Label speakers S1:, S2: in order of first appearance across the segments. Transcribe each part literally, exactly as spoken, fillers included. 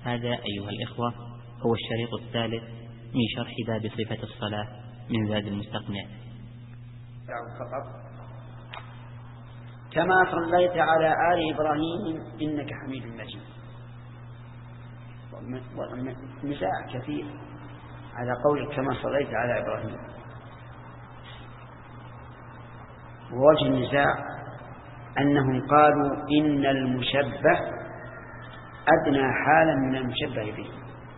S1: هذا أيها الإخوة هو الشريط الثالث من شرح باب صفة الصلاة من زاد المستقنع.
S2: فقط كما صليت على آل إبراهيم إنك حميد مجيد. والنزاع كثير على قولك كما صليت على إبراهيم، ووجه النزاع أنهم قالوا إن المشبه أدنى حالا من المشبه به،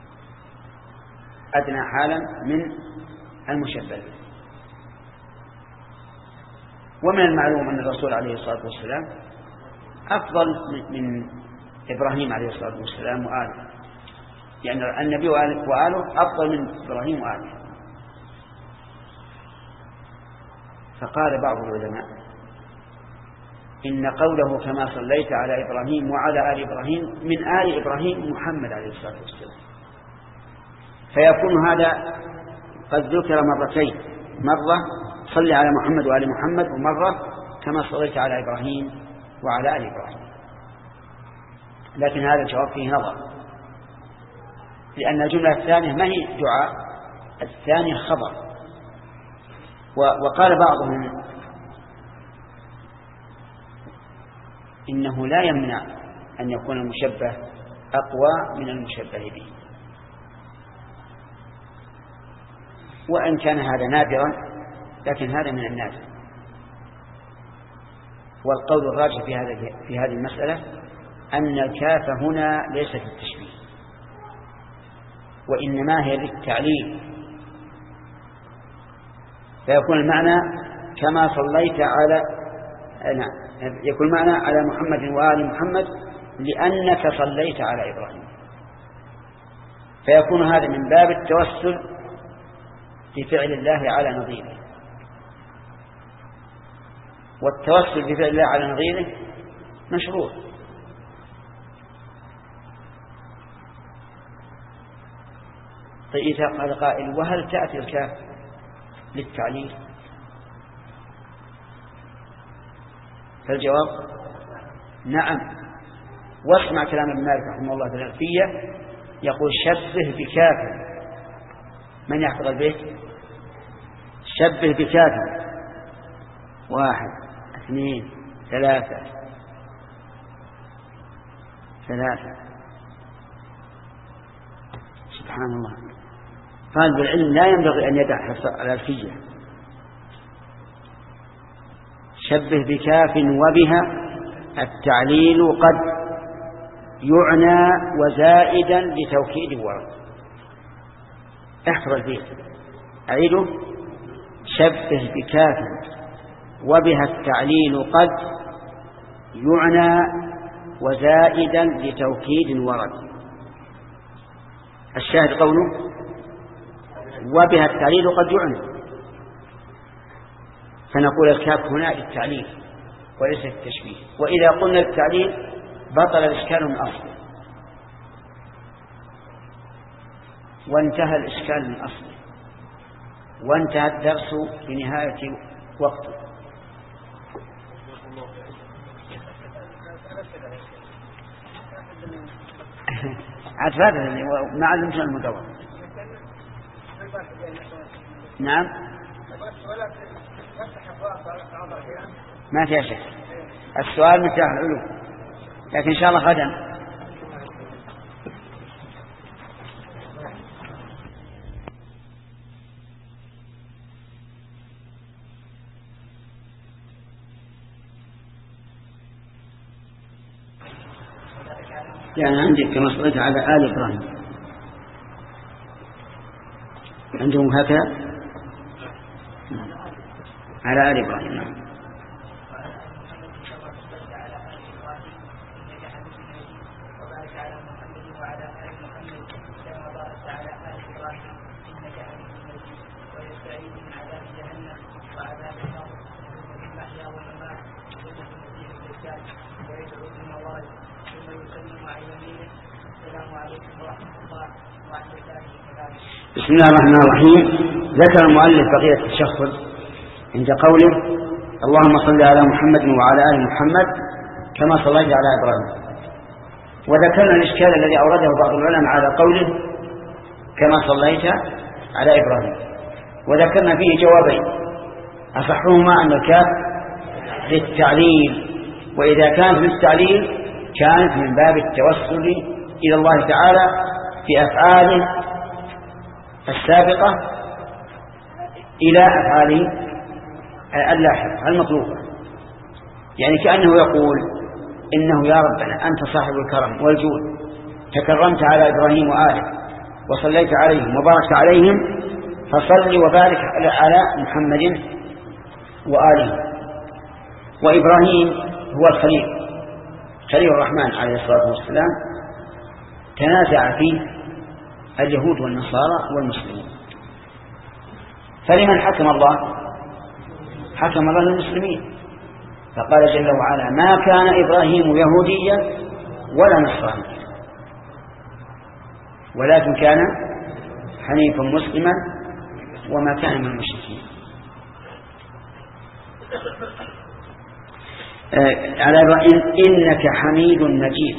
S2: أدنى حالا من المشبه به. ومن المعلوم أن الرسول عليه الصلاة والسلام أفضل من إبراهيم عليه الصلاة والسلام وآله، يعني النبي وآله أفضل من إبراهيم وآله. فقال بعض العلماء إن قوله كما صليت على إبراهيم وعلى آل إبراهيم من آل إبراهيم محمد عليه الصلاة والسلام، فيكون هذا قد ذكر مرتين، مرة صلي على محمد وآل محمد، ومرة كما صليت على إبراهيم وعلى آل إبراهيم. لكن هذا الجواب فيه نظر، لأن الجملة الثانية ما هي دعاء، الثانية خبر. وقال بعضهم إنه لا يمنع أن يكون المشبه أقوى من المشبه به، وإن كان هذا نادرا لكن هذا من النادر. والقول الراجح في هذا في هذه المسألة أن الكاف هنا ليس في التشبيه، وإنما هي للتعليل، فيكون المعنى كما صليت على نعم يكون المعنى على محمد وآل محمد لأنك صليت على إبراهيم، فيكون هذا من باب التوسل بفعل الله على نظيره، والتوسل بفعل الله على نظيره مشروع. فإذا قال قائل وهل تأتي الكاف للتعليل؟ فالجواب نعم. واسمع كلام ابن مالك رحمه الله في الألفية، يقول شبه بكاف. من يحفظ البيت؟ شبه بكاف، واحد اثنين ثلاثة ثلاثة سبحان الله. طالب العلم لا ينبغي أن يدع الألفية. شبه بكاف وبها التعليل قد يعنى وزائدا لتوكيد ورد. احفظ البيت أعيده. شبه بكاف وبها التعليل قد يعنى وزائدا لتوكيد ورد. الشاهد قوله وبها التعليل قد يعنى، فنقول الكاف هنا للتعليل وليس للتشبيه. وإذا قلنا التعليل بطل الإشكال من أصله، وانتهى الإشكال من أصله، وانتهى الدرس بنهاية وقته. عتفادة مع الإنسان المدور. نعم ما فيها شك. السؤال متاح العلوم، لكن إن شاء الله غدا. يعني عندك كما صليت على آل إبراهيم، عندهم هكذا على آل إبراهيم. نعم. بسم الله الرحمن الرحيم. ذكر المؤلف بقية التشهد عند قوله اللهم صل على محمد وعلى آل محمد كما صليت على إبراهيم. وذكرنا الإشكال الذي أورده بعض العلماء على قوله كما صليت على إبراهيم، وذكرنا فيه جوابين: أصحهما أن الكاف للتعليل، وإذا كانت للتعليل كانت من باب التوسل إلى الله تعالى في أفعاله السابقة إلى أفعاله اللاحقة المطلوبة، يعني كأنه يقول إنه يا ربنا أنت صاحب الكرم والجود، تكرمت على إبراهيم وآله وصليت عليهم وباركت عليهم، فصل وبارك على محمد وآله. وإبراهيم هو الخليل، خليل الرحمن عليه الصلاة والسلام، تنازع فيه اليهود والنصارى والمسلمين، فلمن حكم الله؟ حكم الله للمسلمين، فقال جل وعلا: ما كان إبراهيم يهوديا ولا نصرانيا ولكن كان حنيفا مسلما وما كان من المشركين. على إن إنك حميد مجيد.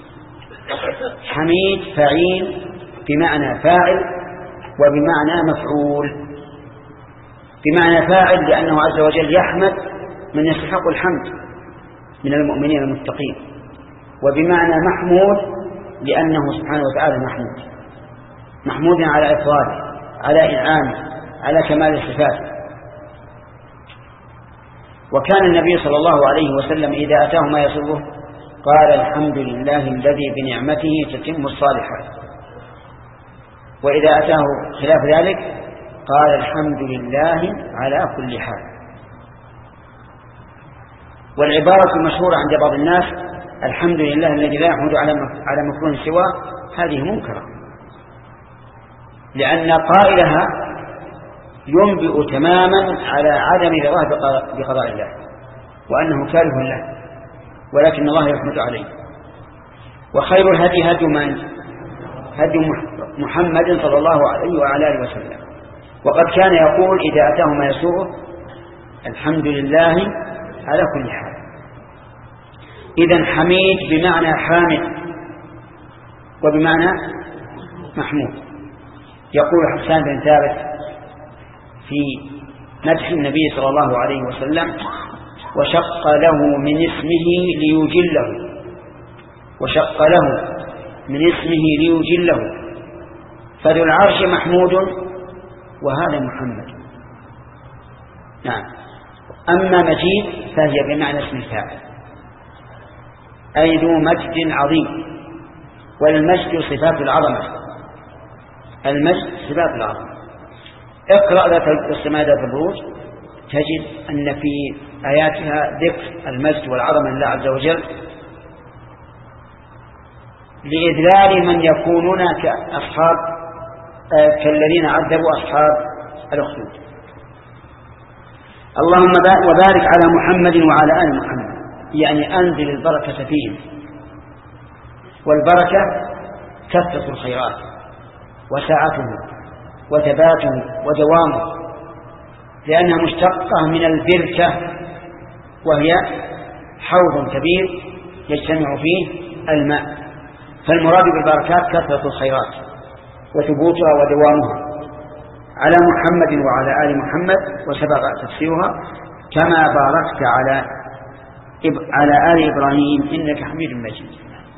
S2: حميد فعيل بمعنى فاعل وبمعنى مفعول. بمعنى فاعل لأنه عز وجل يحمد من يستحق الحمد من المؤمنين المتقين، وبمعنى محمود لأنه سبحانه وتعالى محمود محمود على إفراده، على إنعامه، على كمال الصفات. وكان النبي صلى الله عليه وسلم إذا أتاه ما يسره قال: الحمد لله الذي بنعمته تتم الصالحات. وإذا أتاه خلاف ذلك قال: الحمد لله على كل حال. والعبارة المشهورة عند بعض الناس: الحمد لله الذي لا يحمد على مكروه سواه، هذه منكرة، لأن قائلها ينبئ تماما على عدم رضاه بقضاء الله وأنه كاره له، ولكن الله يحمد عليه. وخير الهدي هدي من؟ هدي محمد صلى الله عليه وعلى آله وسلم. وقد كان يقول إذا أتاه ما يسوءه: الحمد لله على كل حال. إذن حميد بمعنى حامد وبمعنى محمود. يقول حسان بن ثابت في مدح النبي صلى الله عليه وسلم: وشق له من اسمه ليجله وشق له من اسمه ليجله فذو العرش محمود وهذا محمد. نعم. أما مجيد فهي بمعنى اسم الفاعل، أي ذو مجد عظيم. والمجد صفات العظمة، المجد صفات العظمة. اقرأ ذات السماء ذات البروج تجد أن في آياتها ذكر المجد والعظمة لله عز وجل لإذلال من يكونون كأصحاب كالذين عذبوا أصحاب الأخدود. اللهم وبارك على محمد وعلى آل محمد، يعني أنزل البركة فيهم. والبركة كثرة الخيرات وسعته وثباته ودوامه، لأنها مشتقة من البركة، وهي حوض كبير يجتمع فيه الماء. فالمراد بالبركات كثرة الخيرات وثبوتها ودوامها. على محمد وعلى آل محمد، وسبق تفسيرها: كما باركت على على آل إبراهيم إنك حميد مجيد.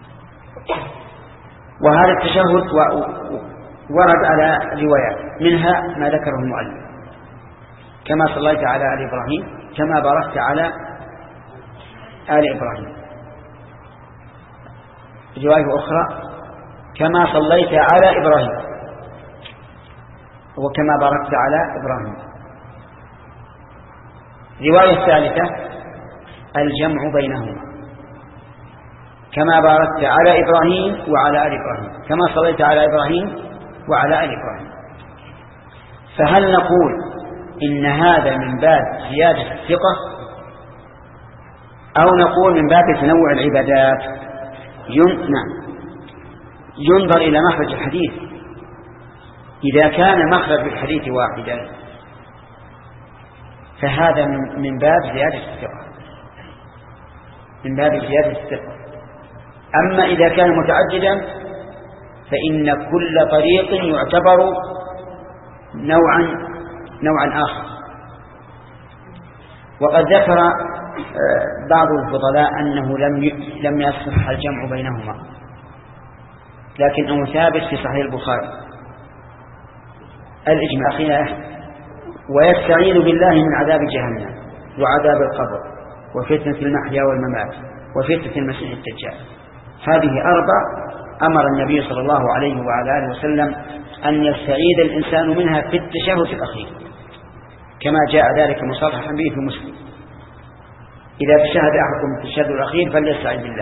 S2: وهذا التشهد ورد على روايات، منها ما ذكره المؤلف: كما صليت على آل إبراهيم كما باركت على آل إبراهيم. رواية أخرى: كما صليت على إبراهيم وكما باركت على إبراهيم. رواية ثالثة: الجمع بينهما، كما باركت على إبراهيم وعلى آل إبراهيم كما صليت على إبراهيم وعلى آل إبراهيم. فهل نقول إن هذا من باب زيادة الثقة، أو نقول من باب تنوع العبادات؟ نعم، ينظر إلى مخرج الحديث. إذا كان مخرج الحديث واحدا فهذا من باب زيادة الثقة، من باب زيادة الثقة. أما إذا كان متعددا فإن كل طريق يعتبر نوعا نوعا آخر. وقد ذكر بعض الفضلاء أنه لم لم يصح الجمع بينهما، لكنه ثابت في صحيح البخاري الإجماع خلاف: ويستعيذ بالله من عذاب جهنم وعذاب القبر وفتنة المحيا والممات وفتنة المسيح الدجال. هذه أربع أمر النبي صلى الله عليه وعلى آله وسلم أن يستعيذ الإنسان منها في التشهد الأخير، كما جاء ذلك مصرحا به في مسلم: إذا تشهد أحدكم في التشهد الأخير فليستعيذ بالله.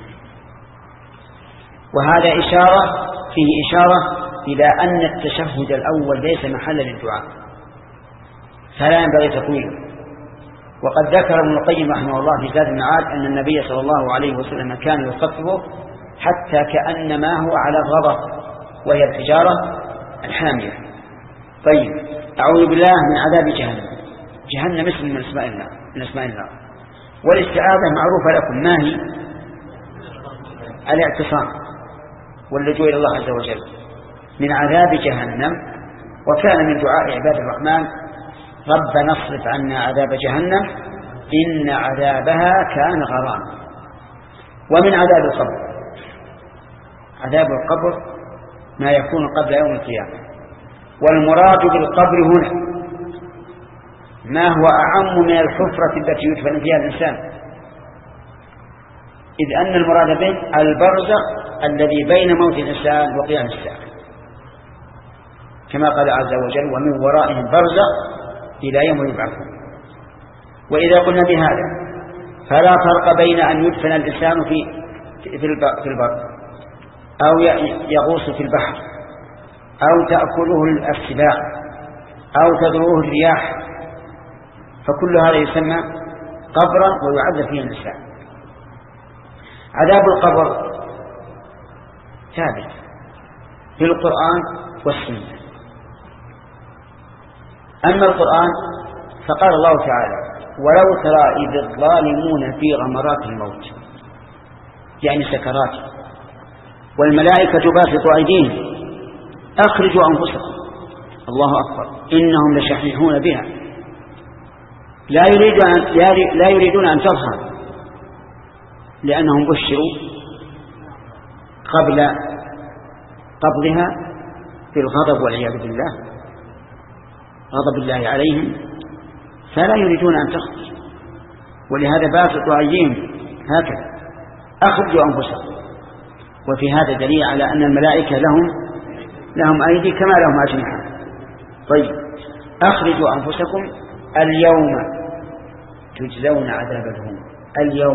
S2: وهذا إشارة فيه إشارة إلى أن التشهد الأول ليس محلا للدعاء، فلا ينبغي تطويله. وقد ذكر ابن القيم رحمه الله في زاد المعاد أن النبي صلى الله عليه وسلم كان يخففه حتى كأنما هو على غضب، وهي الحجارة الحامية. طيب، أعوذ بالله من عذاب جهنم. جهنم اسم من اسماء الله من اسماء الله، والاستعاذة معروفة لكم، ما هي؟ الاعتصام واللجوء إلى الله عز وجل من عذاب جهنم. وكان من دعاء عباد الرحمن: ربنا اصرف عنا عذاب جهنم إن عذابها كان غراما. ومن عذاب القبر، عذاب القبر ما يكون قبل يوم القيامة. والمراد بالقبر هنا ما هو أعم من الحفرة التي يدفن فيها الإنسان، إذ أن المراد به البرزخ الذي بين موت الإنسان وقيام الساعة، كما قال عز وجل: ومن ورائهم برزخ إلى يوم يبعثون. وإذا قلنا بهذا فلا فرق بين أن يدفن الإنسان في في البر أو يغوص في البحر أو تأكله السباع أو تدروه الرياح، فكل هذا يسمى قبرا ويعذب فيه الإنسان. عذاب القبر ثابت في القرآن والسنة. أما القرآن فقال الله تعالى: ولو ترى إذ الظالمون في غمرات الموت، يعني سكرات، والملائكة باسطوا أيديهم أخرجوا أنفسكم، الله أكبر، إنهم لشحيحون بها، لا يريدون أن, لا يريدون أن تظهر، لأنهم بشروا قبل قبضها بالغضب والعياذ بالله، غضب الله عليهم، فلا يريدون أن تخرج. ولهذا باسطوا أيديهم هكذا: أخرجوا أنفسكم. وفي هذا دليل على أن الملائكة لهم لهم أيدي كما لهم أجنحة. طيب، أخرجوا أنفسكم اليوم تجزون عذاب الهون. اليوم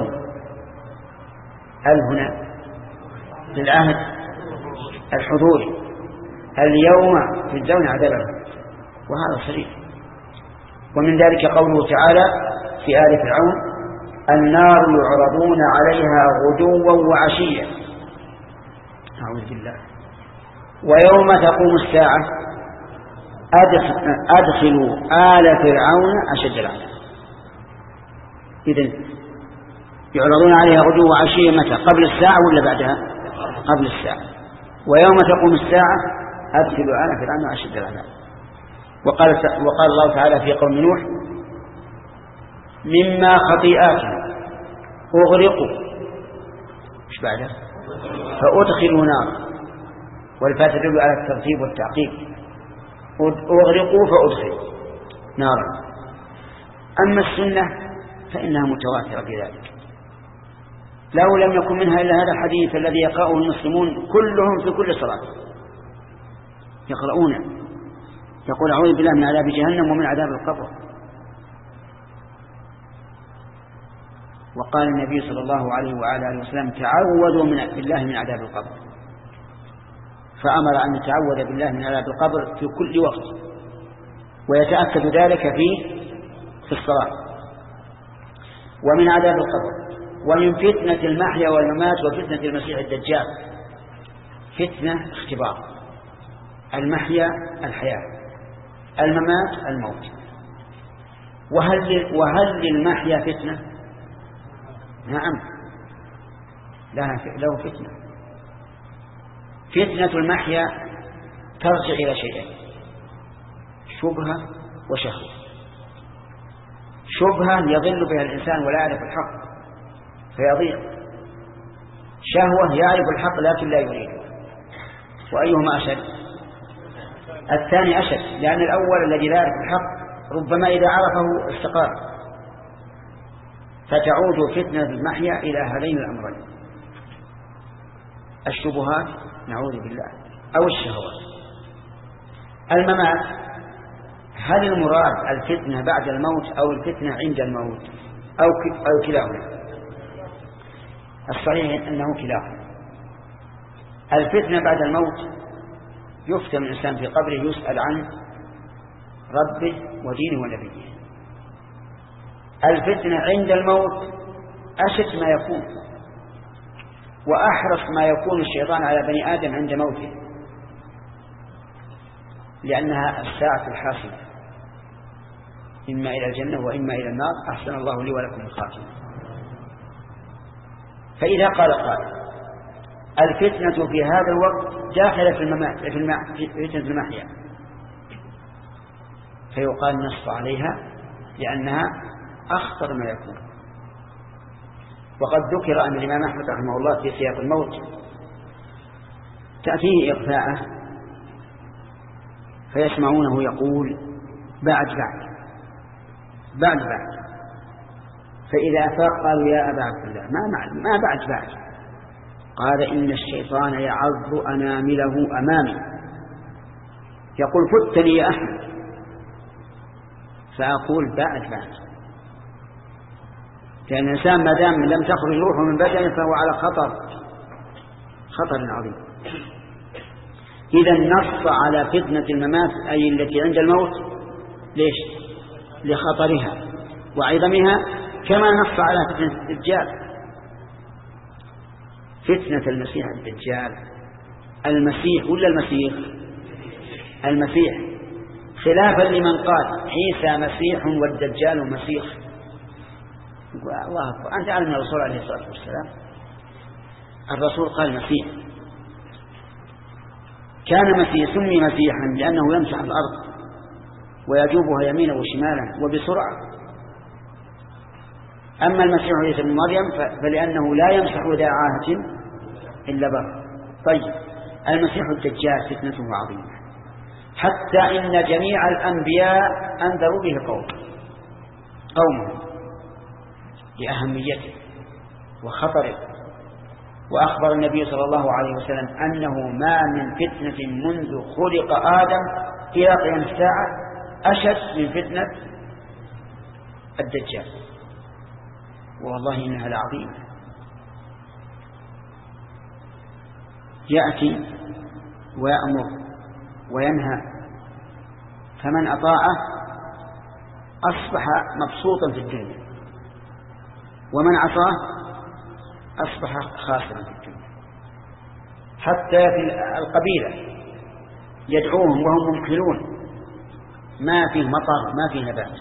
S2: الهنا للعهد الحضوري، اليوم تجزون عذاب الهون، وهذا صريح. ومن ذلك قوله تعالى في آل فرعون: النار يعرضون عليها غدوا وعشيا. أعوذ بالله. ويوم تقوم الساعة أدخلوا آل فرعون أشد العذاب. إذن يعرضون عليها غدوا وعشيا متى؟ قبل الساعة ولا بعدها؟ قبل الساعة. ويوم تقوم الساعة أدخلوا آل فرعون أشد العذاب. وقال, وقال الله تعالى في قوم نوح: مما خطيئاتهم أغرقوا، مش بعدها؟ فأدخلوا نار، والفاء تدل على الترتيب والتعقيب، أغرقوا فأدخلوا نارا. أما السنة فإنها متواترة بذلك، لو لم يكن منها إلا هذا الحديث الذي يقرأه المسلمون كلهم في كل صلاة، يقرؤون يقول: أعوذ بالله من عذاب جهنم ومن عذاب القبر. وقال النبي صلى الله عليه وعلى آله وسلم: تعوذوا من بالله من عذاب القبر، فأمر أن نتعوذ بالله من عذاب القبر في كل وقت، ويتأكد ذلك في في الصلاة. ومن عذاب القبر ومن فتنة المحيا والممات وفتنة المسيح الدجال. فتنة اختبار، المحيا الحياة، الممات الموت. وهل وهل للمحيا فتنة؟ نعم له فتنة. فتنة المحيا ترجع إلى شيئين: شبهة وشهوة. شبهة يضل بها الإنسان ولا يعرف الحق فيضيع، شهوة يعرف الحق لكن لا يريده. وأيهما أشد؟ الثاني أشد، لأن الأول الذي لا يعرف الحق ربما إذا عرفه استقار. فتعود فتنة المحيا إلى هذين الأمرين: الشبهات نعوذ بالله أو الشهوات. الممات، هل المراد الفتنة بعد الموت أو الفتنة عند الموت أو أو كلاهما؟ الصحيح أنه كلاهما. الفتنة بعد الموت يفتن الإنسان في قبره يسأل عن ربه ودينه ونبيه. الفتنة عند الموت أشد ما يكون وأحرص ما يكون الشيطان على بني آدم عند موته، لأنها الساعة الحاسمة، إما إلى الجنة وإما إلى النار. أحسن الله لي ولكم الخاتمة. فإذا قال قائل الفتنة في هذا الوقت داخلة في الممات في, المع... في فتنة المحيا، فيقال نص عليها لأنها أخطر ما يكون. وقد ذكر أن الإمام أحمد رحمه الله في سياق الموت تأتيه إغفاءه فيسمعونه يقول بعد بعد بعد بعد، فإذا أفاق قالوا يا أبا عبد الله ما, ما بعد بعد؟ قال إن الشيطان يعض أنامله أمامي يقول فتني يا أحمد، فأقول بعد بعد، لأن الإنسان ما دام لم تخرج روحه من بدنه فهو على خطر خطر عظيم. إذا نص على فتنة الممات أي التي عند الموت، ليش؟ لخطرها وعظمها، كما نص على فتنة الدجال. فتنة المسيح الدجال، المسيح ولا المسيح؟ المسيح، خلافا لمن قال عيسى مسيح والدجال مسيح. الله أكبر. أنت تعلم الرسول عليه الصلاة والسلام الرسول قال مسيح، كان مسيح سمي مسيحا لأنه يمسح الأرض ويجوبها يمينا وشمالا وبسرعة. أما المسيح عيسى بن مريم فلأنه لا يمسح ذا عاهة إلا بر. طيب المسيح الدجال فتنته عظيمة، حتى إن جميع الأنبياء أنذروا به قوم قومهم لأهميته وخطره. وأخبر النبي صلى الله عليه وسلم أنه ما من فتنة منذ خلق آدم إلى قيام الساعة أشد من فتنة الدجال، والله إنها لعظيمة. يأتي ويأمر وينهى، فمن أطاعه أصبح مبسوطا في الدنيا، ومن عصاه أصبح خاسرا في الدنيا. حتى في القبيلة يدعوهم وهم ممحلون، ما فيه مطر ما فيه نبات،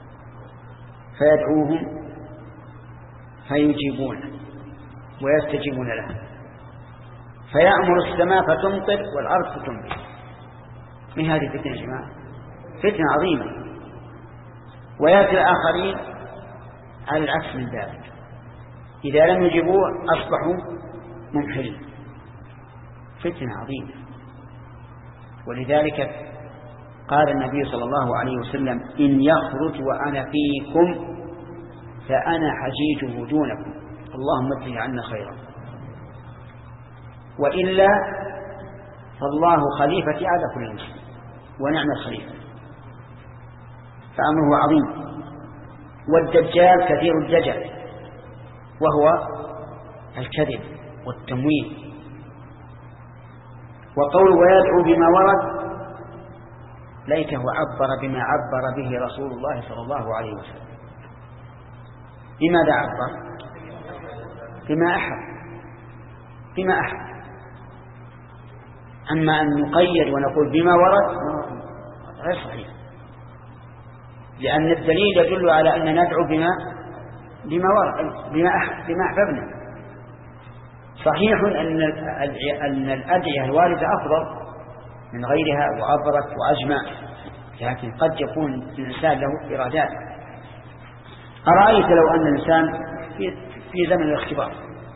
S2: فيدعوهم فيجيبون ويستجيبون له، فيأمر السماء فتمطر والأرض فتنبت. من هذه فتنة يا جماعة؟ فتنة عظيمة. ويأتي الآخرين على العكس من ذلك، إذا لم يجيبوه أصبحوا ممحلين. فتنة عظيمة. ولذلك قال النبي صلى الله عليه وسلم إن يخرج وأنا فيكم فأنا حجيجه دونكم، اللهم ادفع عنا خيرا، وإلا فالله خليفتي على كل مسلم ونعم الخليفة. فأمره عظيم. والدجال كثير الدجل، وهو الكذب والتمويه. وقول ويدعو بما ورد ليته عبر بما عبر به رسول الله صلى الله عليه وسلم. بماذا عبر؟ بما أحب بما أحب. أما أن نقيد ونقول بما ورد غير صحيح، لأن الدليل يدل على أن ندعو بما بما ورد بما أحب بما أحببنا. صحيح أن أن الأدعية الواردة أفضل من غيرها وأبرك وأجمع، لكن قد يكون الإنسان له إرادات. أرأيت لو أن الإنسان في, في زمن الاختبار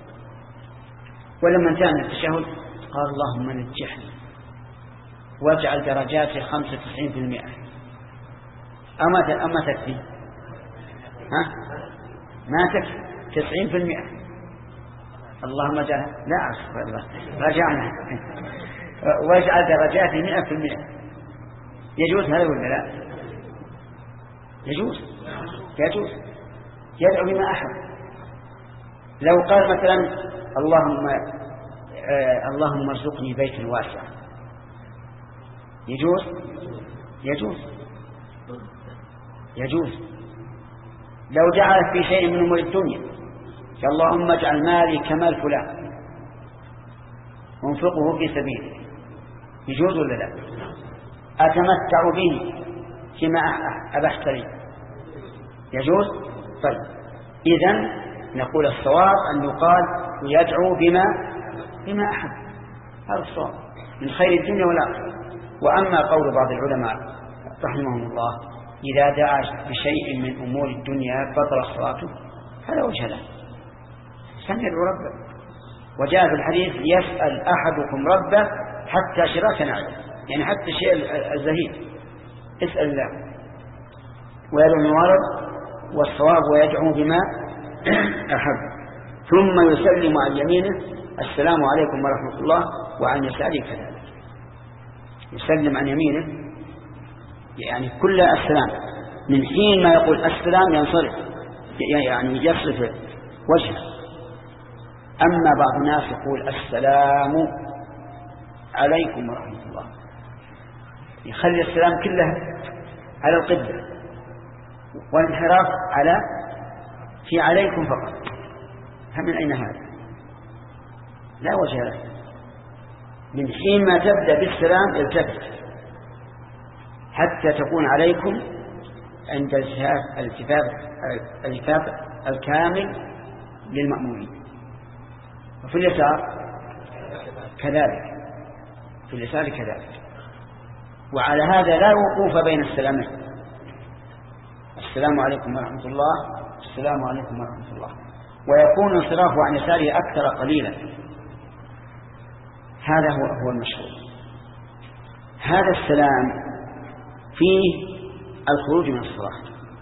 S2: ولما انتهى من التشهد قال اللهم نجحني واجعل درجاتي خمسة وتسعين بالمئة، أما أما تكفي؟ ها؟ ما تكفي تسعين بالمئة. اللهم اجعل لا أصبر الله رجعنا واجعل درجاتي مئة بالمئة. يجوز هذا ولا لا؟ يجوز يجوز يدعو بما أحب. لو قال مثلا اللهم آه اللهم ارزقني بيت واسع، يجوز يجوز يجوز. لو جعل في شيء من أمور الدنيا اللهم اجعل مالي كمال فلان وانفقه في سبيلك، يجوز ولا لا؟ أتمتع به فيما أبحت لي، يجوز. طيب إذن نقول الصواب أن يقال يدعو بما بما أحب، هذا الصواب من خير الدنيا والآخرة. وأما قول بعض العلماء رحمهم الله إذا دعا بشيء من أمور الدنيا بطل صلاته، هذا وجه له، سندعو ربه. وجاء في الحديث يسأل أحدكم ربه حتى شراك نعله، يعني حتى الشيء الزهيد اسأل الله ويدعو الموارد والصواب ويدعو بما أحب. ثم يسلم عن يمينه السلام عليكم ورحمة الله، وعن يساره كذلك. يسلم عن يمينه يعني كل السلام، من حين ما يقول السلام ينصرف يعني يصرف وجهه. أما بعض الناس يقول السلام عليكم ورحمة الله، يخلي السلام كله على القبلة والانحراف على في عليكم فقط. من أين هذا؟ لا وجه له. من حين ما تبدأ بالسلام التفت حتى تكون عليكم عند الالتفات الالتفات الكامل للمأمومين. وفي اليسار كذلك، في اليسار كذلك. وعلى هذا لا وقوف بين السلامين، السلام عليكم ورحمة الله السلام عليكم ورحمة الله، ويكون انصرافه عن يساره أكثر قليلا. هذا هو هو المشهور. هذا السلام فيه الخروج من الصلاة،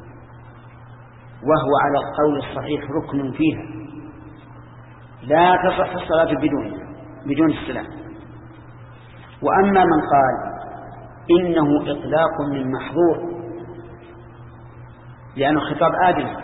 S2: وهو على القول الصحيح ركن فيها، لا تصح الصلاة بدون بدون السلام. وأما من قال إنه إطلاق من محظور لأنه خطاب آدم،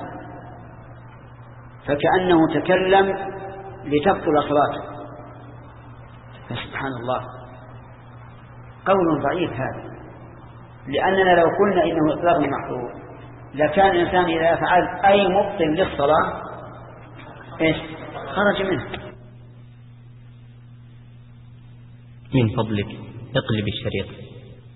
S2: فكأنه تكلم لتبطل صلاته، فسبحان الله قول ضعيف هذا. لأننا لو قلنا إنه إطلاق من محظور لكان الإنسان إذا فعل أي مبطل للصلاة إيش خرج منه.
S1: من فضلك اقلب الشريط.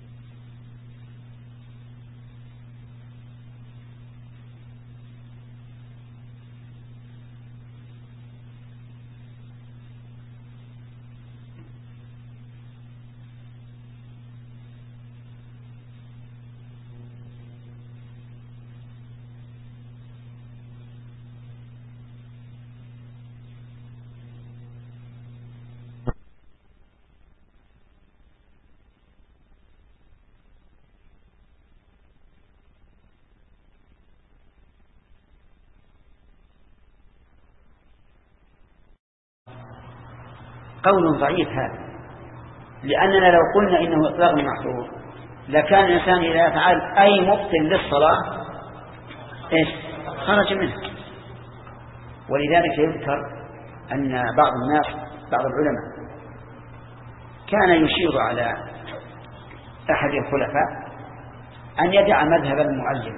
S2: قول ضعيف هذا. لأننا لو قلنا إنه إطلاق محظور لكان الإنسان إذا فعل أي مبطل للصلاة إيش خرج منه. ولذلك يذكر أن بعض الناس بعض العلماء كان يشير على أحد الخلفاء أن يدع مذهب المعلم،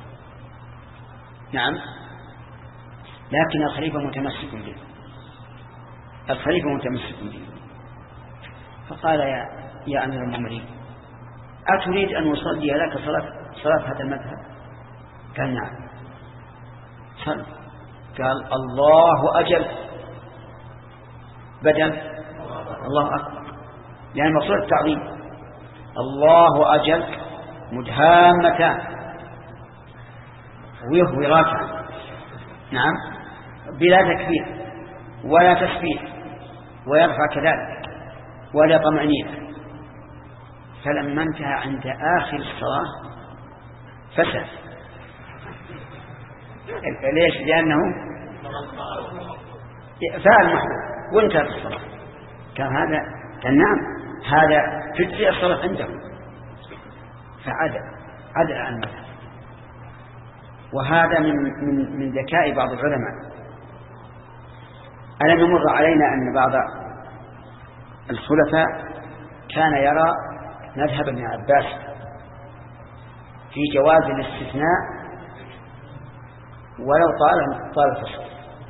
S2: نعم، لكن الخليفة متمسك به، الخليفة متمسك به. فقال يا يا أمير المؤمنين أتريد أن أصلي لك صلاة صلاة هذا المذهب؟ قال نعم. صل. قال الله أجل. بدل الله أكبر، يعني المقصود التعظيم. الله أجل مدهامتان ويهوي راكعا، نعم، بلا تكبير ولا تسبيح ويرفع كذلك ولا طمأنينة. فلما انتهى عند آخر الصلاة فسد. ليش؟ لأنه فعل محبوب وانتهت الصلاة. كان هذا كان نعم هذا تجزئ الصلاة عنده، فعدل عدل عن المذهب. وهذا من من من ذكاء بعض العلماء. ألم يمر علينا أن بعض الخلفاء كان يرى مذهب ابن عباس في جواز الاستثناء ولو طال طال الفصل،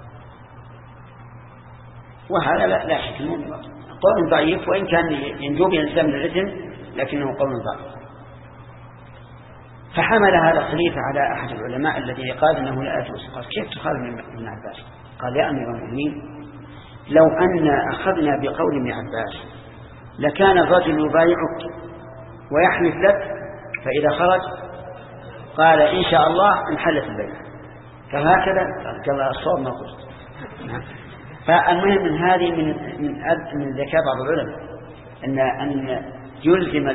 S2: وهذا لا, لا شك منه قول ضعيف، وإن كان ينجو بإنسان من الإثم لكنه قول ضعيف. فحمل هذا الخليفة على أحد العلماء الذي قال إنه لا يجوز. قال كيف تخالف ابن عباس؟ قال يا أمير المؤمنين لو أن أخذنا بقول ابن عباس لكان الرجل يبايعك ويحلف لك فإذا خرج قال إن شاء الله انحلت البيع، فهكذا كما الصواب ما قلت. فالمهم من هذه من من من ذكاء بعض العلماء أن أن يلزم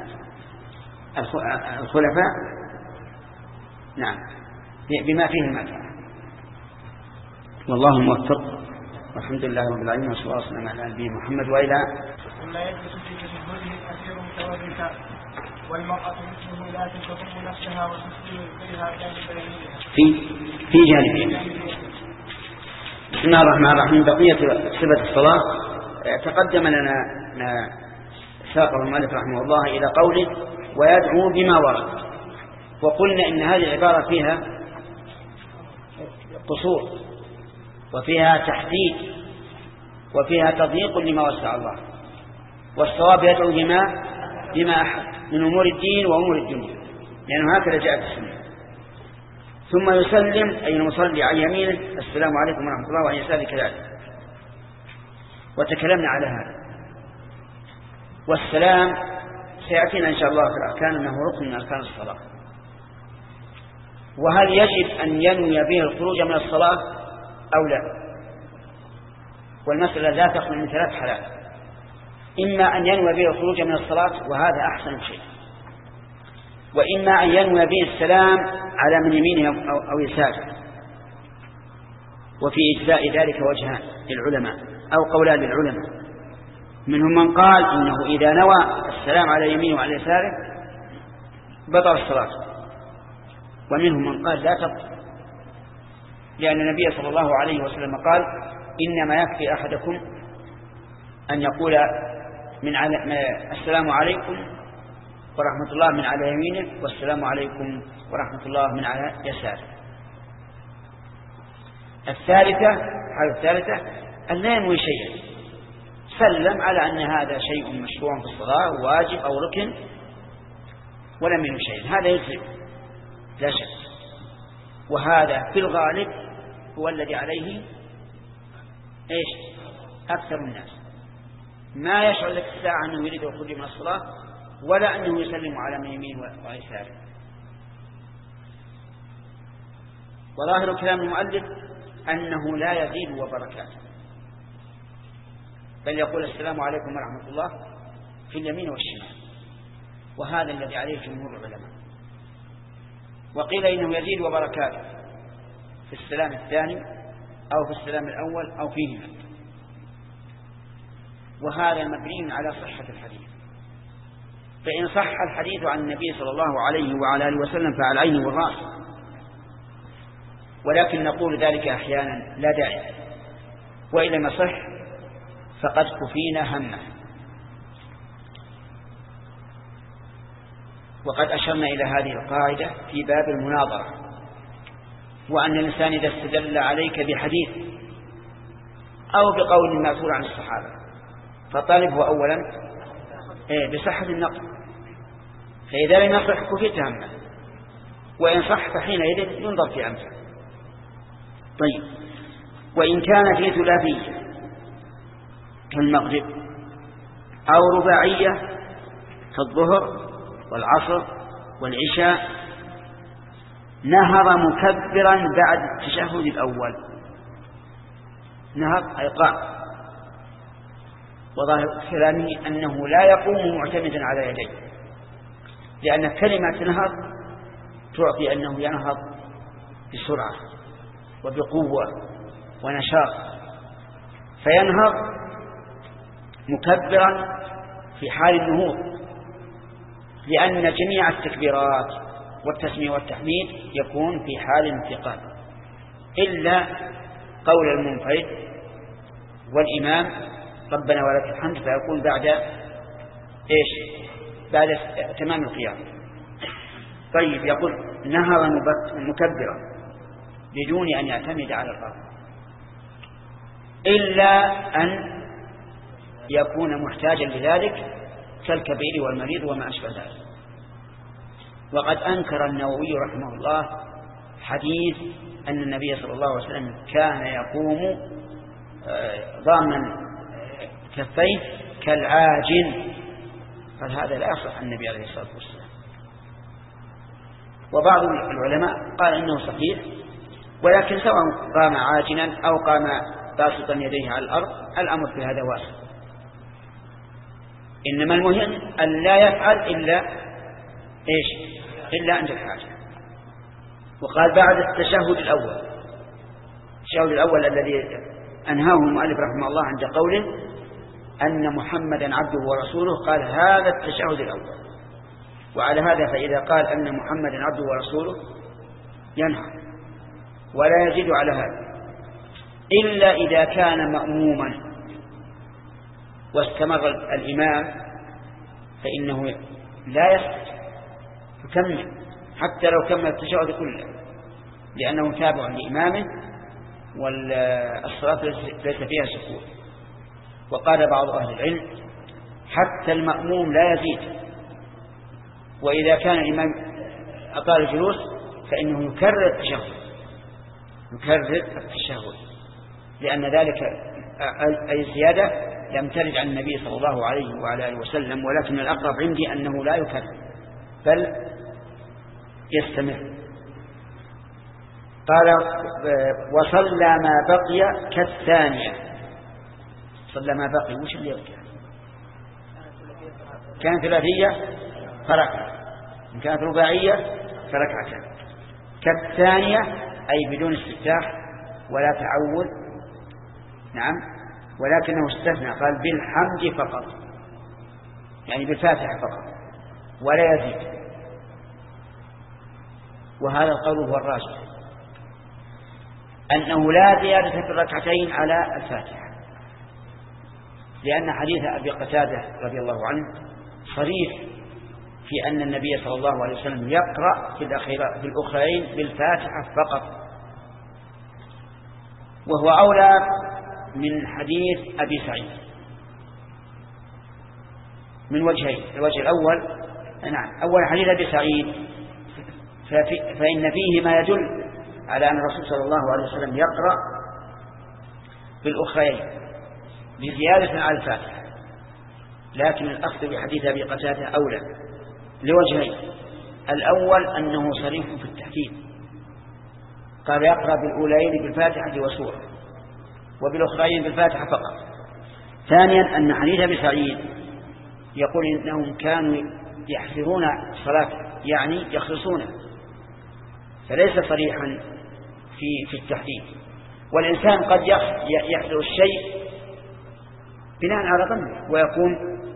S2: الخلفاء نعم بما فيه المنفعة. والله موفق، والحمد لله رب العالمين، وصلى الله وسلم على نبينا محمد. وإلى
S3: ثم يجلس في تشهده الكثير متوركا والمرأة مثله لا تضم نفسها وتسلم إليها جانب
S2: في في جانبين. بسم الله الرحمن الرحيم. بقية صفة الصلاة تقدم لنا ساقه المؤلف رحمه الله إلى قوله ويدعو بما ورد، وقلنا إن هذه العبارة فيها قصور وفيها تحديد وفيها تضييق لما وسع الله، والصواب يدعو بما بما أحد من أمور الدين وأمور الدنيا، لأنه هكذا جاء في السنة. ثم يسلم أي المصلي عن يمينه السلام عليكم ورحمة الله، وعن يساره كذلك، وتكلمنا على هذا. والسلام سيأتينا إن شاء الله في الأركان أنه ركن من أركان الصلاة. وهل يجب أن ينوي به الخروج من الصلاة أو لا؟ والمسألة لا تخلو من ثلاث حالات: إما أن ينوي به الخروج من الصلاة وهذا أحسن شيء، وإما أن ينوي به السلام على من يمينه أو يساره. وفي إجزاء ذلك وجهان للعلماء أو قولان للعلماء، منهم من قال إنه إذا نوى السلام على يمينه وعلى يساره بطل الصلاة، ومنهم من قال لا تبطل، لأن النبي صلى الله عليه وسلم قال إنما يكفي أحدكم أن يقول من على السلام عليكم ورحمة الله من على يمينه، والسلام عليكم ورحمة الله من على يساره. الثالثة حالة الثالثة أن لا ينوي شيئا، سلم على أن هذا شيء مشروع في الصلاة واجب أو ركن ولم ينوي شيئا، هذا يجزئ لا شك. وهذا في الغالب هو الذي عليه إيش أكثر الناس، ما يشعر لك الساعة أنه يريد الخروج من الصلاة ولا أنه يسلم على من يمين ويساره. وظاهر كلام المؤلف أنه لا يزيد وبركاته، بل يقول السلام عليكم ورحمة الله في اليمين والشمال، وهذا الذي عليه جمهور العلماء. وقيل إنه يزيد وبركاته في السلام الثاني أو في السلام الأول أو فيهما، وهذا مبني على صحة الحديث. فإن صح الحديث عن النبي صلى الله عليه وعلى آله وسلم فعلى العين والرأس، ولكن نقول ذلك أحيانا لا داعي، وإن لم يصح فقد كفينا همه. وقد أشرنا إلى هذه القاعدة في باب المناظرة، وأن الإنسان إذا استدل عليك بحديث أو بقول مأثور عن الصحابة فطالبه أولا بصحة النقل، فإذا لم يصح كفيت همه، وإن صح فحينئذ ينظر في أمثله. طيب، وإن كان في ثلاثية كالمغرب، أو رباعية كالظهر والعصر والعشاء، نهض مكبرا بعد التشهد الأول. نهض أي قام، وظاهر كلامه أنه لا يقوم معتمدا على يديه، لأن كلمة نهض تعطي أنه ينهض بسرعة وبقوة ونشاط، فينهض مكبرا في حال النهوض، لأن جميع التكبيرات والتسمية والتحميد يكون في حال انتقال، إلا قول المنفرد والإمام ربنا ولك الحمد، فيكون بعد إيش؟ بعد تمام القيام. طيب، يقول نهض مكبرا بدون أن يعتمد على الأرض، إلا أن يكون محتاجا لذلك كالكبير والمريض وما أشبه ذلك. وقد أنكر النووي رحمه الله حديث أن النبي صلى الله عليه وسلم كان يقوم ضامن كفيه كالعاجن، قال هذا لا يصح عن النبي عليه الصلاة والسلام. وبعض العلماء قال إنه صحيح، ولكن سواء قام عاجنا أو قام باسطا يديه على الأرض الأمر في هذا واسع، إنما المهم أن لا يفعل إلا إيش؟ إلا عند الحاجة. وقال بعد التشهد الأول، التشهد الأول الذي أنهاه المؤلف رحمه الله عند قوله أن محمدا عبده ورسوله، قال هذا التشهد الأول. وعلى هذا فإذا قال أن محمدا عبده ورسوله ينهى ولا يزيد على هذا، إلا إذا كان مأموما واستمر الإمام فإنه لا يسجد، يكمل حتى لو كمل التشهد كله، لأنه تابع لإمامه والصلاة ليس فيها سكون. وقال بعض أهل العلم حتى المأموم لا يزيد، وإذا كان الإمام أطال الجلوس فإنه يكرر التشهد، يكرر التشهد، لأن ذلك أي زيادة لم ترد عن النبي صلى الله عليه وعلى آله وسلم، ولكن الأقرب عندي أنه لا يكرر بل يستمر. قال وصلى ما بقي كالثانية. صلى ما بقي وش اللي يبقى؟ كانت ثلاثية فركعة، إن كانت رباعية فركعتان. كالثانية أي بدون استفتاح ولا تعود، نعم، ولكنه استثنى قال بالحمد فقط، يعني بالفاتحة فقط ولا يزيد. وهذا القول هو الراجح، أنه لا زيادة في الركعتين على الفاتحة، لأن حديث أبي قتادة رضي الله عنه صريح في أن النبي صلى الله عليه وسلم يقرأ في الأخيرة في الأخرين بالفاتحة فقط، وهو أولى من حديث أبي سعيد من وجهين. الوجه الأول نعم أول حديث أبي سعيد فإن فيه ما يدل على أن الرسول صلى الله عليه وسلم يقرأ بالأخرين بزيادة على الفاتحة، لكن الأخذ بحديث أبي قتادة أولى لوجهين. الأول أنه صريح في التحديد، قال يقرأ بالأولين بالفاتحة وسورة وبالأخرين بالفاتحة فقط. ثانيا أن حديث أبي سعيد يقول إنهم كانوا يحفرون الصلاة، يعني يخلصون، فليس صريحا في في التحديد. والإنسان قد يحصل الشيء بناء على ظنه ويكون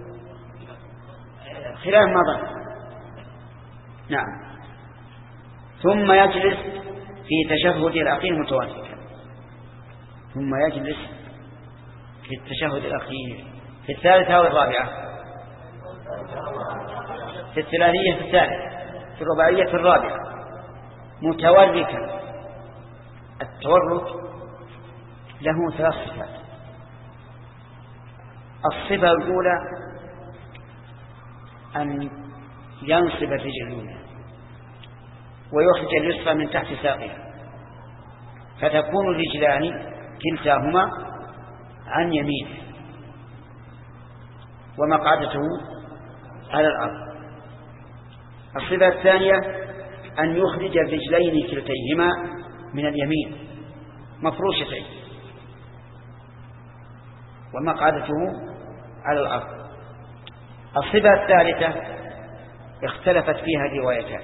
S2: خلاف ما ظن. نعم. ثم يجلس في تشهد الأخير متواترا، ثم يجلس في التشهد الأخير في الثالثة والرابعة، في الثلاثية في الثالثة، في الرباعية في الرابعة، متوركا. التورك له ثلاث صفات. الصفة الأولى أن ينصب الرجل اليمنى ويخرج اليسرى من تحت ساقها، فتكون الرجلان كلتاهما عن يمينه، ومقعدته على الأرض. الصفة الثانية أن يخرج الرجلين كلتيهما من اليمين مفروشتين ومقعدته على الأرض. الصفة الثالثة اختلفت فيها الروايتان،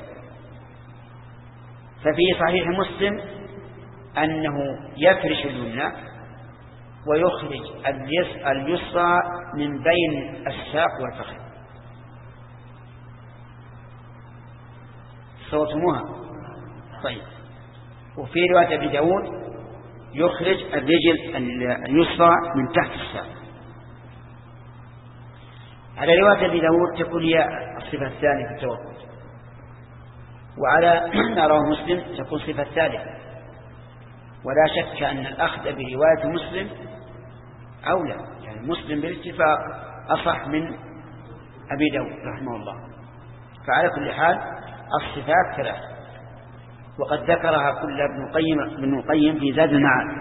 S2: ففي صحيح مسلم أنه يفرش اليمنى ويخرج اليسرى من بين الساق والفخذ. صوتموها طيب. وفي رواية أبي داود يخرج الرجل اليسرى من تحت الساق. على رواية أبي داود تكون هي الصفة الثانية في التوقف، وعلى ما رواه مسلم تكون صفة ثالثة. ولا شك أن الأخذ برواية مسلم أولى، يعني مسلم بالاتفاق أصح من أبي داود رحمه الله. فعلى كل حال الصفات ثلاث، وقد ذكرها كل ابن القيم ابن القيم في زاد المعاد.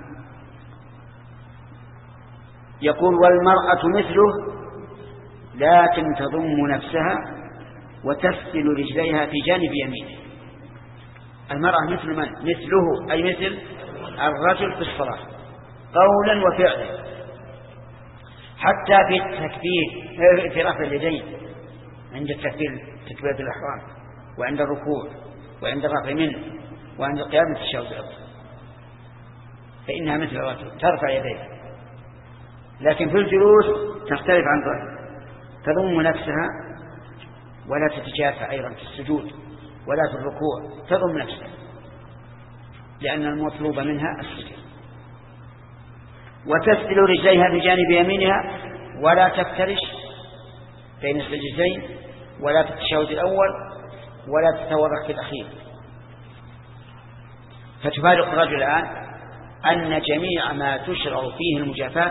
S2: يقول والمرأة مثله لكن تضم نفسها وتسدل رجليها في جانب يمينه. المرأة مثل من؟ مثله أي مثل الرجل في الصلاة قولا وفعلا، حتى في التكبير في رفع اليدين عند التكبير تكبيرة الإحرام، وعند الركوع، وعند الرفع منه، وعند القيام في التشهد، فإنها مثل الرجل ترفع يديها. لكن في الجلوس تختلف عن الرجل، تضم نفسها ولا تتجافى أيضا في السجود ولا في الركوع، تضم نفسها لأن المطلوب منها السجود. وتسدل رجليها بجانب يمينها ولا تفترش بين السجدتين ولا في التشهد الأول ولا تتورك في الأخير. فتفارق الرجل الآن أن جميع ما تشرع فيه المجافات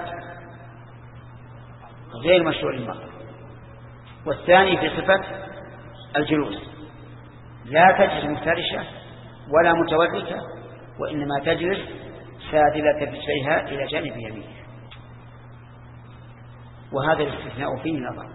S2: غير مشروع للمرأة. والثاني في صفة الجلوس لا تجلس مفترشة ولا متوركة، وإنما تجلس سادلة رجليها إلى جانب يمينها. وهذا الاستثناء فيه نظر،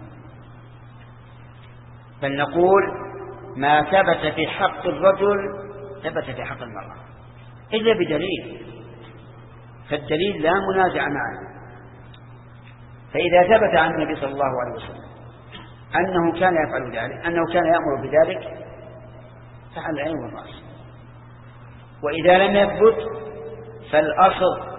S2: بل نقول ما ثبت في حق الرجل ثبت في حق المرأة إلا بدليل، فالدليل لا منازع معه. فإذا ثبت عن النبي صلى الله عليه وسلم أنه كان يفعل ذلك، أنه كان يأمر بذلك، فعلى العين والرأس. وإذا لم يثبت فالأصل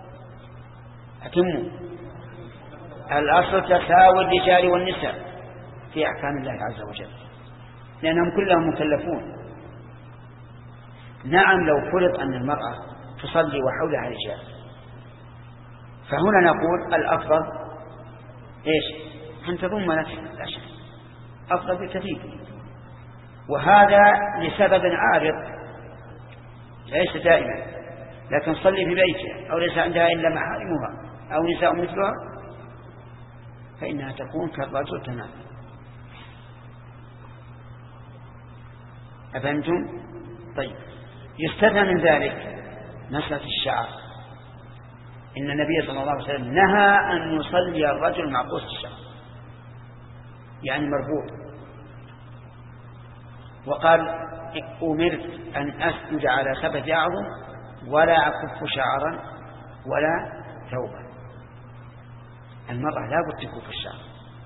S2: أتمه، الأصل تساوي الرجال والنساء في أحكام الله عز وجل، لأنهم كلهم مكلفون. نعم لو فرض أن المرأة تصلي وحولها رجال، فهنا نقول الأفضل إيش؟ أن تضم نفسها، لا شك أفضل بالكثير. وهذا لسبب عارض ليس دائما، لكن صلي في بيتها أو ليس عندها إلا محارمها أو نساء مثلها فإنها تكون كالرجل تماما. أفهمتم؟ طيب، يستثنى من ذلك مسألة الشعر. إن النبي صلى الله عليه وسلم نهى أن يصلي الرجل مع قوس الشعر، يعني مربوط، وقال أمرت أن أسجد على سبت أعظم ولا أكف شعرا ولا ثوبا. المرأة لا بد تكف الشعر.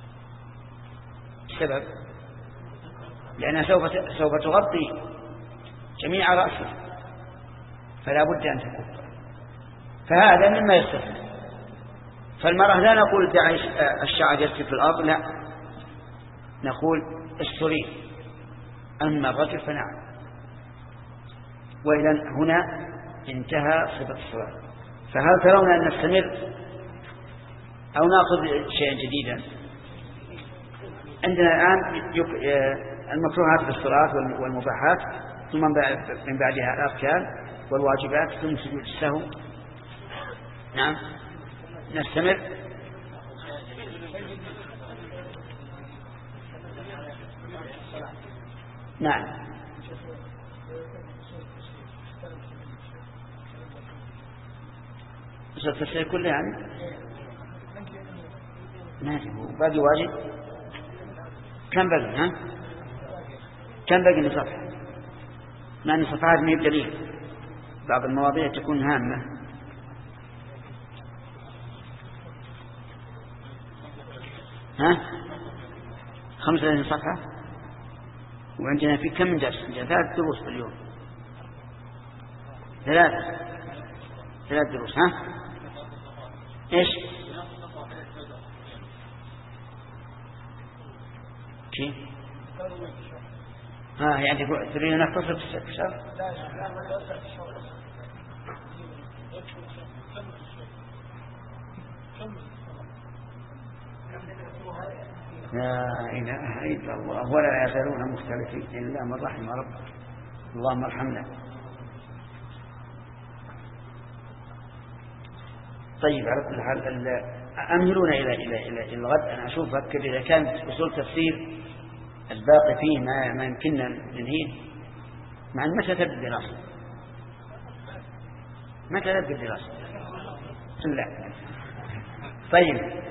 S2: السبب لأنها سوف سوف تغطي جميع رأسه، فلا بد أن تكف. فهذا مما يستثنى. فالمرأة لا نقول دع الشعر يسجد في الأرض، لا، نقول استريه. أما الرجل فنعم. وإذا هنا انتهى صفة الصلاة. فهل ترون أن نستمر أو نأخذ شيئا جديدا؟ عندنا الآن المكروهات في الصلاة والمباحات، ثم من بعدها الأركان والواجبات، ثم سجود السهو. نعم نستمر. نعم التفسير كله يعني ما في باقي واجب. كم باقي؟ ها كم باقي من صفحة؟ مع أن صفحات ما بدليل، بعض المواضيع تكون هامة. ها خمسة صفحة، وعندنا في كم من درس؟ ثلاث دروس في اليوم، ثلاثة ثلاث دروس. ها ايش كيف؟ ها يعني تريد نختصر في الشهر؟ لا إله إلا الله ولا يزالون مختلفين إلا من رحم ربك اللهم ارحمنا. طيب على كل حال أمهلونا إلى إلى إلى الغد. أنا أشوف أفكر إذا كان أصول تفسير الباقي فيه ما ما يمكننا ننهيه، مع أن متى تبدأ الدراسة؟ متى تبدأ الدراسة؟ لا طيب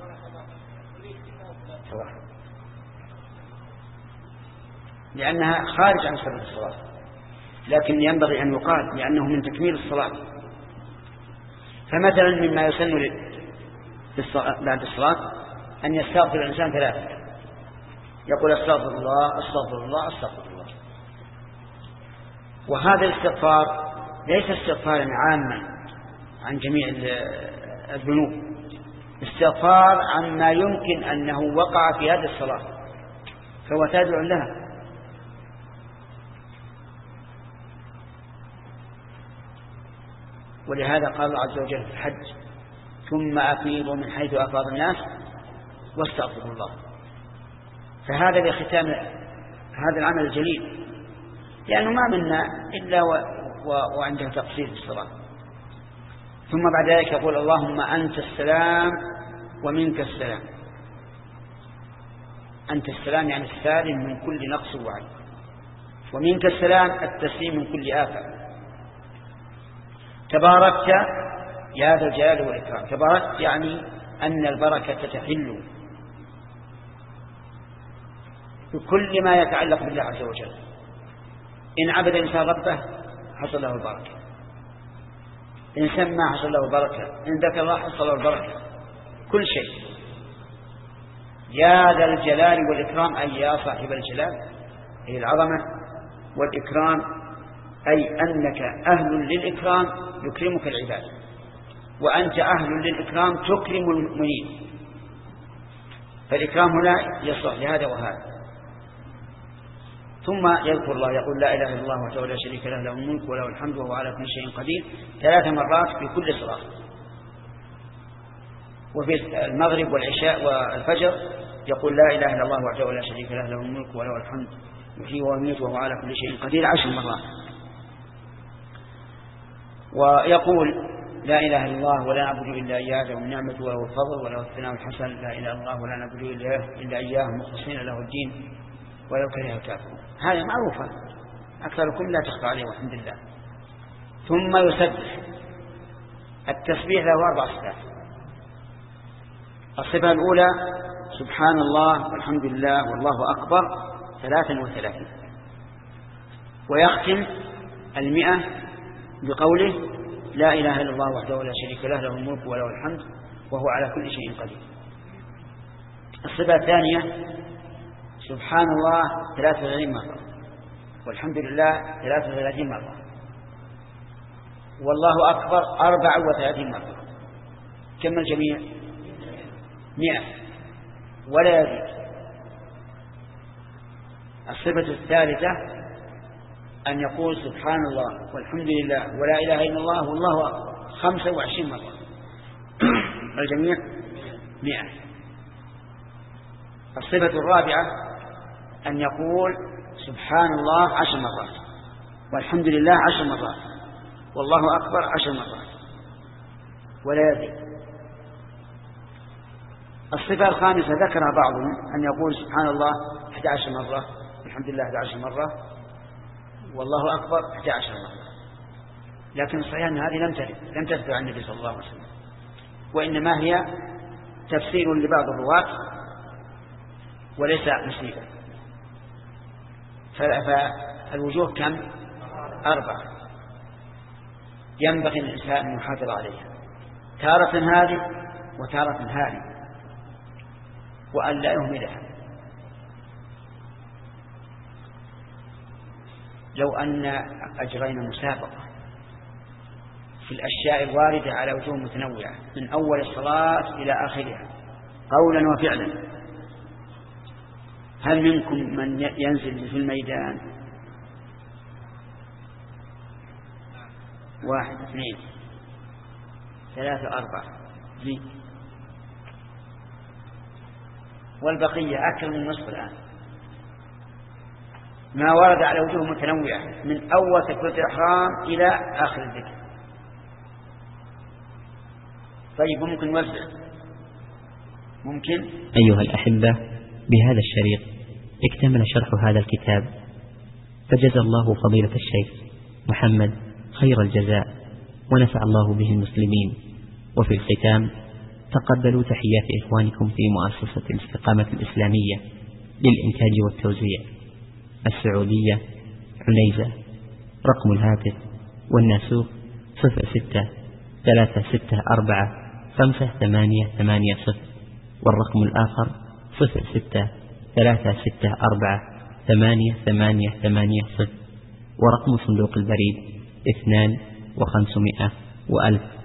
S2: لأنها خارج عن سبب الصلاة، لكن ينبغي أن يقال لأنه من تكميل الصلاة. فمثلا مما يسن بعد الصلاة أن يستغفر الإنسان ثلاثة، يقول استغفر الله استغفر الله استغفر الله. وهذا الاستغفار ليس استغفارا عاما عن جميع الذنوب، استغفار عما يمكن أنه وقع في هذه الصلاة فهو تابع لها. ولهذا قال الله عز وجل في الحج ثم أفيضوا من حيث أفاض الناس واستغفروا الله. فهذا لختام هذا العمل الجليل، لأنه ما منا إلا و... و... وعنده تقصير في الصلاة. ثم بعد ذلك يقول اللهم أنت السلام ومنك السلام. أنت السلام يعني السالم من كل نقص وعيب، ومنك السلام التسليم من كل آفة. تباركت يا ذا الجلال والإكرام. تباركت يعني أن البركة تحل بكل ما يتعلق بالله عز وجل. إن عبد الإنسان ربه حصل له البركة، إن سمى حصل له البركة، إن ذكر الله حصل له البركة، كل شيء. يا ذا الجلال والإكرام أي يا صاحب الجلال أي العظمة والإكرام، أي أنك أهل للإكرام يكرمك العباد، وأنت أهل للإكرام تكرم المؤمنين. فالإكرام هنا يصلح لهذا وهذا. ثم يذكر الله يقول لا إله إلا الله وحده لا شريك له له الملك وله الحمد وهو على كل شيء قدير ثلاث مرات في كل صلاة. وفي المغرب والعشاء والفجر يقول لا إله إلا الله وحده لا شريك له له الملك وله الحمد يحيي ويميت وهو على كل شيء قدير عشر مرات. ويقول لا إله إلا الله ولا نعبد إلا إياه له النعمة وله الفضل وله الثناء الحسن. لا إله إلا الله ولا نعبد إلا إياه مخلصين له الدين ولو كره الكافرون. هذه معروفة أكثركم لا تخفى عليه والحمد لله. ثم يسبح. التسبيح له أربع صفات. الصفة الأولى سبحان الله والحمد لله والله أكبر ثلاثا وثلاثين. ويختم المئة بقوله لا إله إلا الله وحده لا شريك له له الملك وله الحمد وهو على كل شيء قدير. الصفة الثانية سبحان الله ثلاثة وثلاثين مرة والحمد لله ثلاثة وثلاثين مرة والله أكبر أربع وثلاثين مرة. كم الجميع؟ مئة ولا يزيد. الصفة الثالثة أن يقول سبحان الله والحمد لله ولا إله إلا الله والله أكبر خمسة وعشرين مرة. الجميع مئة. الصفة الرابعة أن يقول سبحان الله عشر مرات والحمد لله عشر مرات والله أكبر عشر مرات ولا يزيد. الصفة الخامسة ذكرها بعضهم أن يقول سبحان الله أحد عشر مرة والحمد لله أحد عشر مرة والله أكبر أحد عشر مرة. لكن صحيح أن هذه لم ترد لم تثبت عن النبي صلى الله عليه وسلم، وإنما هي تفسير لبعض الرواة وليس مصيبا. فالوجوه كم؟ أربعة ينبغي الإنسان أن يحافظ عليها، تارة هذه وتارة هذه، وأن لا يهملها. لو أن أجرينا مسابقة في الأشياء الواردة على وجوه متنوعة من أول الصلاة إلى آخرها قولا وفعلا، هل منكم من ينزل في الميدان؟ واحد اثنين ثلاثة أربعة زين، والبقية أكثر من نصف الآن. ما ورد على وجوه متنوعة من أول تكبيرة الإحرام إلى آخر الذكر. طيب ممكن نوزع؟ ممكن.
S1: أيها الأحبة، بهذا الشريط اكتمل شرح هذا الكتاب، فجزى الله فضيلة الشيخ محمد خير الجزاء، ونفع الله به المسلمين. وفي الختام تقبلوا تحيات إخوانكم في مؤسسة الاستقامة الإسلامية للإنتاج والتوزيع السعودية عنيزة. رقم الهاتف والناسوخ صفر ستة ثلاثة ستة أربعة خمسة ثمانية ثمانية صفر، والرقم الآخر صفر ستة ثلاثة ستة أربعة ثمانية ثمانية ثمانية صفر، ورقم صندوق البريد اثنان وخمسمائة وألف.